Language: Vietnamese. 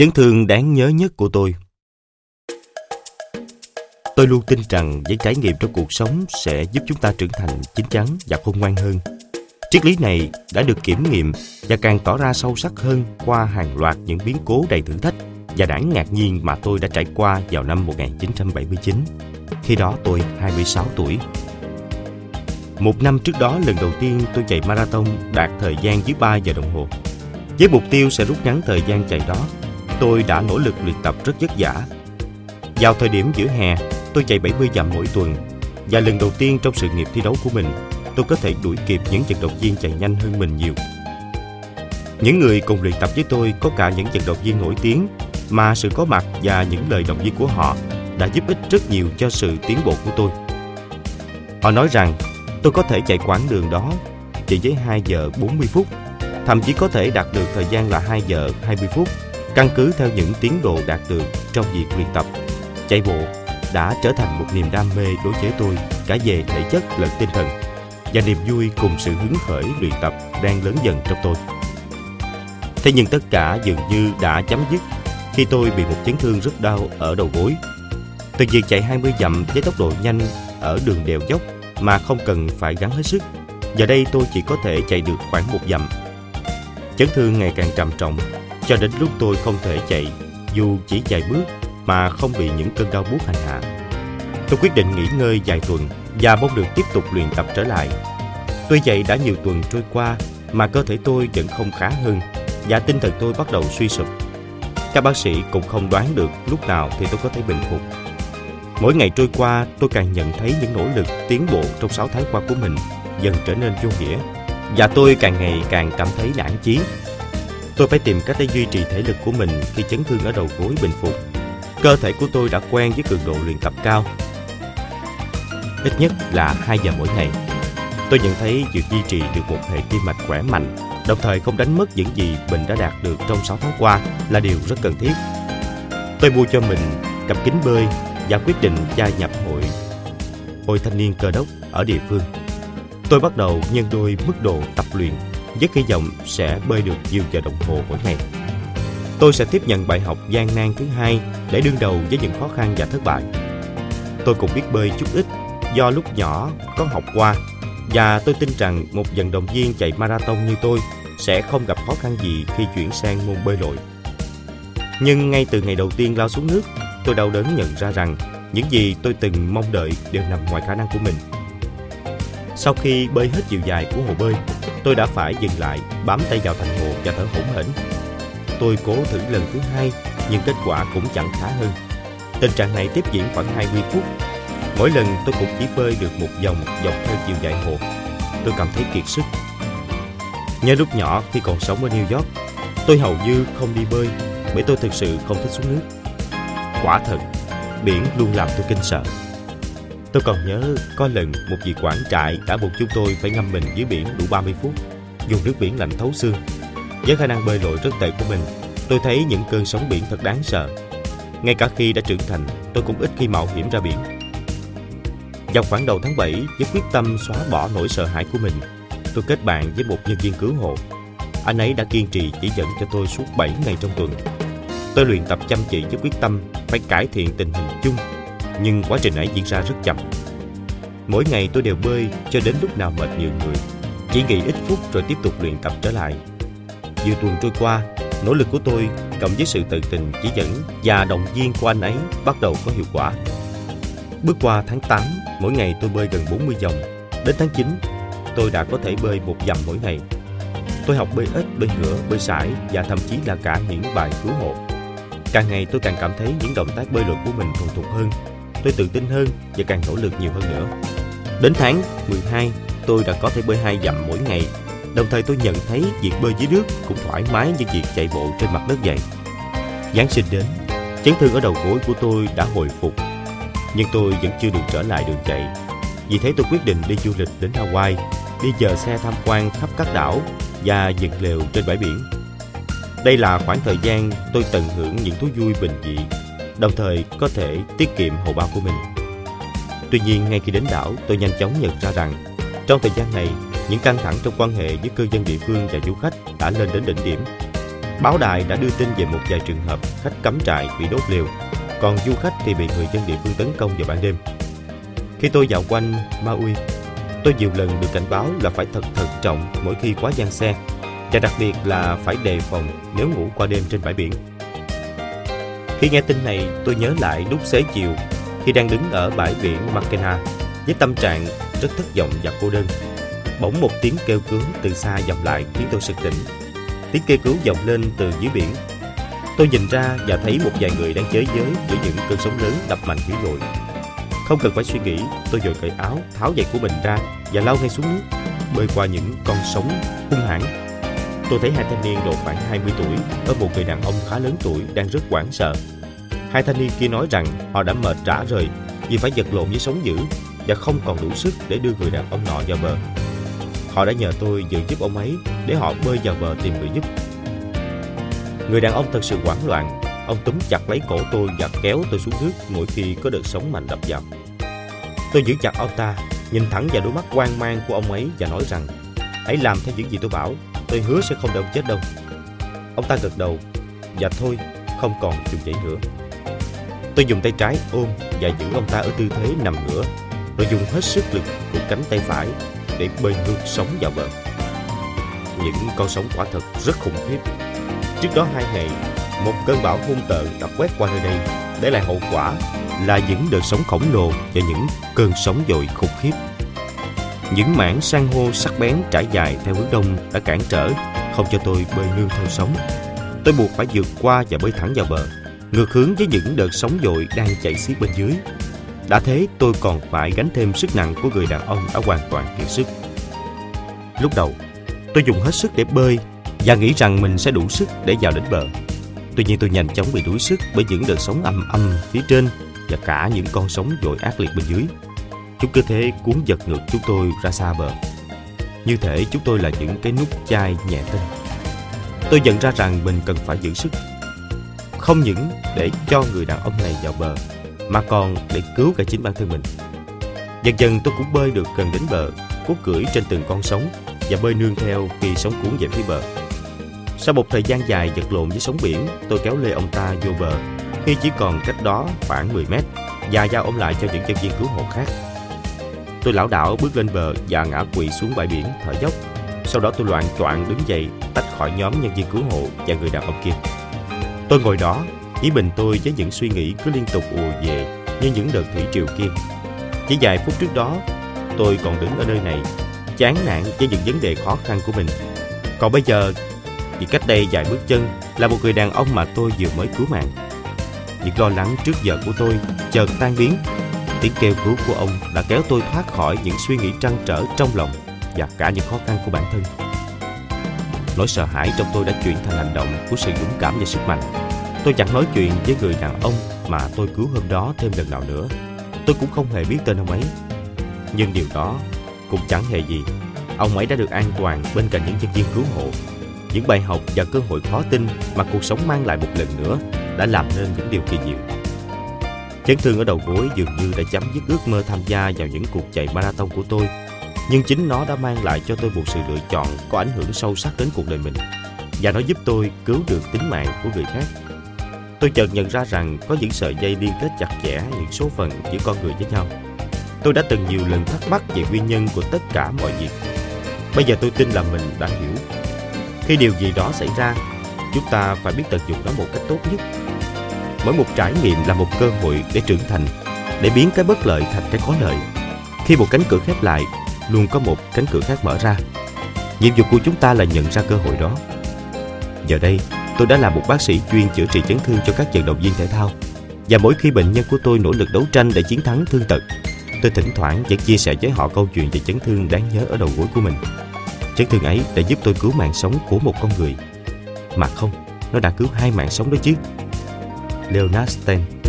Chấn thương đáng nhớ nhất của tôi. Tôi luôn tin rằng những trải nghiệm trong cuộc sống sẽ giúp chúng ta trưởng thành chín chắn và khôn ngoan hơn. Triết lý này đã được kiểm nghiệm và càng tỏ ra sâu sắc hơn qua hàng loạt những biến cố đầy thử thách và đáng ngạc nhiên mà tôi đã trải qua vào năm 1979. Khi đó tôi 26 tuổi. Một năm trước đó, lần đầu tiên tôi chạy marathon đạt thời gian dưới 3 giờ đồng hồ. Với mục tiêu sẽ rút ngắn thời gian chạy đó, tôi đã nỗ lực luyện tập rất vất vả. Vào thời điểm giữa hè, tôi chạy 70 dặm mỗi tuần. Và lần đầu tiên trong sự nghiệp thi đấu của mình, tôi có thể đuổi kịp những vận động viên chạy nhanh hơn mình nhiều. Những người cùng luyện tập với tôi có cả những vận động viên nổi tiếng, mà sự có mặt và những lời động viên của họ đã giúp ích rất nhiều cho sự tiến bộ của tôi. Họ nói rằng tôi có thể chạy quãng đường đó chỉ với 2 giờ 40 phút, thậm chí có thể đạt được thời gian là 2 giờ 20 phút, căn cứ theo những tiến độ đạt được trong việc luyện tập. Chạy bộ đã trở thành một niềm đam mê đối với tôi, cả về thể chất lẫn tinh thần, và niềm vui cùng sự hứng khởi luyện tập đang lớn dần trong tôi. Thế nhưng tất cả dường như đã chấm dứt khi tôi bị một chấn thương rất đau ở đầu gối. Từ việc chạy 20 dặm với tốc độ nhanh ở đường đèo dốc mà không cần phải gắng hết sức, giờ đây tôi chỉ có thể chạy được khoảng 1 dặm. Chấn thương ngày càng trầm trọng, cho đến lúc tôi không thể chạy dù chỉ vài bước mà không bị những cơn đau buốt hành hạ. Tôi quyết định nghỉ ngơi vài tuần và mong được tiếp tục luyện tập trở lại. Tuy vậy đã nhiều tuần trôi qua mà cơ thể tôi vẫn không khá hơn và tinh thần tôi bắt đầu suy sụp. Các bác sĩ cũng không đoán được lúc nào thì tôi có thể bình phục. Mỗi ngày trôi qua, tôi càng nhận thấy những nỗ lực tiến bộ trong 6 tháng qua của mình dần trở nên vô nghĩa, và tôi càng ngày càng cảm thấy nản chí. Tôi phải tìm cách để duy trì thể lực của mình khi chấn thương ở đầu gối bình phục. Cơ thể của tôi đã quen với cường độ luyện tập cao, ít nhất là 2 giờ mỗi ngày. Tôi nhận thấy việc duy trì được một hệ tim mạch khỏe mạnh, đồng thời không đánh mất những gì mình đã đạt được trong 6 tháng qua là điều rất cần thiết. Tôi mua cho mình cặp kính bơi và quyết định gia nhập hội thanh niên cơ đốc ở địa phương. Tôi bắt đầu nhân đôi mức độ tập luyện với hy vọng sẽ bơi được nhiều giờ đồng hồ mỗi ngày. Tôi sẽ tiếp nhận bài học gian nan thứ hai để đương đầu với những khó khăn và thất bại. Tôi cũng biết bơi chút ít do lúc nhỏ có học qua, và tôi tin rằng một vận động viên chạy marathon như tôi sẽ không gặp khó khăn gì khi chuyển sang môn bơi lội. Nhưng ngay từ ngày đầu tiên lao xuống nước, tôi đau đớn nhận ra rằng những gì tôi từng mong đợi đều nằm ngoài khả năng của mình. Sau khi bơi hết chiều dài của hồ bơi, tôi đã phải dừng lại, bám tay vào thành hồ và thở hổn hển. Tôi cố thử lần thứ hai, nhưng kết quả cũng chẳng khá hơn. Tình trạng này tiếp diễn khoảng 20 phút. Mỗi lần tôi cũng chỉ bơi được một vòng dọc theo chiều dài hồ. Tôi cảm thấy kiệt sức. Nhớ lúc nhỏ khi còn sống ở New York, tôi hầu như không đi bơi bởi tôi thực sự không thích xuống nước. Quả thật, biển luôn làm tôi kinh sợ. Tôi còn nhớ có lần một vị quản trại đã buộc chúng tôi phải ngâm mình dưới biển đủ 30 phút, dùng nước biển lạnh thấu xương. Với khả năng bơi lội rất tệ của mình, tôi thấy những cơn sóng biển thật đáng sợ. Ngay cả khi đã trưởng thành, tôi cũng ít khi mạo hiểm ra biển. Vào khoảng đầu tháng 7, với quyết tâm xóa bỏ nỗi sợ hãi của mình, tôi kết bạn với một nhân viên cứu hộ. Anh ấy đã kiên trì chỉ dẫn cho tôi suốt 7 ngày trong tuần. Tôi luyện tập chăm chỉ với quyết tâm phải cải thiện tình hình chung, nhưng quá trình ấy diễn ra rất chậm. Mỗi ngày tôi đều bơi cho đến lúc nào mệt nhừ người, chỉ nghỉ ít phút rồi tiếp tục luyện tập trở lại. Nhiều tuần trôi qua, nỗ lực của tôi cộng với sự tận tình chỉ dẫn và động viên của anh ấy bắt đầu có hiệu quả. Bước qua tháng 8, mỗi ngày tôi bơi gần 40 vòng. Đến tháng 9, tôi đã có thể bơi 1 dặm mỗi ngày. Tôi học bơi ếch, bơi ngửa, bơi sải và thậm chí là cả những bài cứu hộ. Càng ngày tôi càng cảm thấy những động tác bơi lội của mình thuần thục hơn. Tôi tự tin hơn và càng nỗ lực nhiều hơn nữa. Đến tháng 12, tôi đã có thể bơi 2 dặm mỗi ngày. Đồng thời tôi nhận thấy việc bơi dưới nước cũng thoải mái như việc chạy bộ trên mặt đất vậy. Giáng sinh đến, chấn thương ở đầu gối của tôi đã hồi phục, nhưng tôi vẫn chưa được trở lại đường chạy. Vì thế tôi quyết định đi du lịch đến Hawaii, đi chờ xe tham quan khắp các đảo và dựng lều trên bãi biển. Đây là khoảng thời gian tôi tận hưởng những thú vui bình dị, đồng thời có thể tiết kiệm hầu bao của mình. Tuy nhiên, ngay khi đến đảo, tôi nhanh chóng nhận ra rằng trong thời gian này, những căng thẳng trong quan hệ với cư dân địa phương và du khách đã lên đến đỉnh điểm. Báo đài đã đưa tin về một vài trường hợp khách cắm trại bị đốt lều, còn du khách thì bị người dân địa phương tấn công vào ban đêm. Khi tôi dạo quanh Maui, tôi nhiều lần được cảnh báo là phải thật thận trọng mỗi khi quá giăng xe, và đặc biệt là phải đề phòng nếu ngủ qua đêm trên bãi biển. Khi nghe tin này, tôi nhớ lại lúc xế chiều khi đang đứng ở bãi biển Makena với tâm trạng rất thất vọng và cô đơn. Bỗng một tiếng kêu cứu từ xa vọng lại khiến tôi sực tỉnh. Tiếng kêu cứu vọng lên từ dưới biển. Tôi nhìn ra và thấy một vài người đang chới giới giữa những cơn sóng lớn đập mạnh dữ dội. Không cần phải suy nghĩ, tôi vội cởi áo, tháo giày của mình ra và lao ngay xuống nước, bơi qua những con sóng hung hãn. Tôi thấy hai thanh niên độ khoảng 20 tuổi ở một người đàn ông khá lớn tuổi đang rất hoảng sợ. Hai thanh niên kia nói rằng họ đã mệt rã rời vì phải vật lộn với sóng dữ và không còn đủ sức để đưa người đàn ông nọ vào bờ. Họ đã nhờ tôi dự giúp ông ấy để họ bơi vào bờ tìm người giúp. Người đàn ông thật sự hoảng loạn. Ông túm chặt lấy cổ tôi và kéo tôi xuống nước mỗi khi có đợt sóng mạnh đập vào. Tôi giữ chặt ông ta, nhìn thẳng vào đôi mắt hoang mang của ông ấy và nói rằng hãy làm theo những gì tôi bảo, tôi hứa sẽ không để ông chết đâu. Ông ta gật đầu và thôi, không còn dùng dãy nữa. Tôi dùng tay trái ôm và giữ ông ta ở tư thế nằm ngửa, rồi dùng hết sức lực của cánh tay phải để bơi ngược sóng vào bờ. Những con sóng quả thật rất khủng khiếp. Trước đó 2 ngày, một cơn bão hung tợn đã quét qua nơi đây, để lại hậu quả là những đợt sóng khổng lồ và những cơn sóng dội khủng khiếp. Những mảng san hô sắc bén trải dài theo hướng đông đã cản trở, không cho tôi bơi nương theo sóng. Tôi buộc phải vượt qua và bơi thẳng vào bờ, ngược hướng với những đợt sóng dội đang chảy xiết bên dưới. Đã thế, tôi còn phải gánh thêm sức nặng của người đàn ông đã hoàn toàn kiệt sức. Lúc đầu, tôi dùng hết sức để bơi và nghĩ rằng mình sẽ đủ sức để vào đến bờ. Tuy nhiên tôi nhanh chóng bị đuối sức bởi những đợt sóng ầm phía trên và cả những con sóng dội ác liệt bên dưới. Chúng cứ thế cuốn giật ngược chúng tôi ra xa bờ, như thể chúng tôi là những cái nút chai nhẹ tên. Tôi nhận ra rằng mình cần phải giữ sức, không những để cho người đàn ông này vào bờ, mà còn để cứu cả chính bản thân mình. Dần dần tôi cũng bơi được gần đến bờ, cố cưỡi trên từng con sóng và bơi nương theo khi sóng cuốn về phía bờ. Sau một thời gian dài vật lộn với sóng biển, tôi kéo lê ông ta vô bờ khi chỉ còn cách đó khoảng 10 mét và giao ông lại cho những nhân viên cứu hộ khác. Tôi lảo đảo bước lên bờ và ngã quỵ xuống bãi biển thở dốc. Sau đó tôi loạng choạng đứng dậy, tách khỏi nhóm nhân viên cứu hộ và người đàn ông kia. Tôi ngồi đó, ý bình tôi với những suy nghĩ cứ liên tục ùa về như những đợt thủy triều kia. Chỉ vài phút trước đó, tôi còn đứng ở nơi này, chán nản với những vấn đề khó khăn của mình. Còn bây giờ, chỉ cách đây vài bước chân là một người đàn ông mà tôi vừa mới cứu mạng. Những lo lắng trước giờ của tôi chợt tan biến. Tiếng kêu cứu của ông đã kéo tôi thoát khỏi những suy nghĩ trăn trở trong lòng và cả những khó khăn của bản thân. Nỗi sợ hãi trong tôi đã chuyển thành hành động của sự dũng cảm và sức mạnh. Tôi chẳng nói chuyện với người đàn ông mà tôi cứu hôm đó thêm lần nào nữa. Tôi cũng không hề biết tên ông ấy. Nhưng điều đó cũng chẳng hề gì. Ông ấy đã được an toàn bên cạnh những nhân viên cứu hộ. Những bài học và cơ hội khó tin mà cuộc sống mang lại một lần nữa đã làm nên những điều kỳ diệu. Chấn thương ở đầu gối dường như đã chấm dứt ước mơ tham gia vào những cuộc chạy marathon của tôi. Nhưng chính nó đã mang lại cho tôi một sự lựa chọn có ảnh hưởng sâu sắc đến cuộc đời mình. Và nó giúp tôi cứu được tính mạng của người khác. Tôi chợt nhận ra rằng có những sợi dây liên kết chặt chẽ những số phận giữa con người với nhau. Tôi đã từng nhiều lần thắc mắc về nguyên nhân của tất cả mọi việc. Bây giờ tôi tin là mình đã hiểu. Khi điều gì đó xảy ra, chúng ta phải biết tận dụng nó một cách tốt nhất. Mỗi một trải nghiệm là một cơ hội để trưởng thành, để biến cái bất lợi thành cái có lợi. Khi một cánh cửa khép lại, luôn có một cánh cửa khác mở ra. Nhiệm vụ của chúng ta là nhận ra cơ hội đó. Giờ đây, tôi đã là một bác sĩ chuyên chữa trị chấn thương cho các vận động viên thể thao. Và mỗi khi bệnh nhân của tôi nỗ lực đấu tranh để chiến thắng thương tật, tôi thỉnh thoảng vẫn chia sẻ với họ câu chuyện về chấn thương đáng nhớ ở đầu gối của mình. Chấn thương ấy đã giúp tôi cứu mạng sống của một con người. Mà không, nó đã cứu 2 mạng sống đó chứ. Leonard Stein.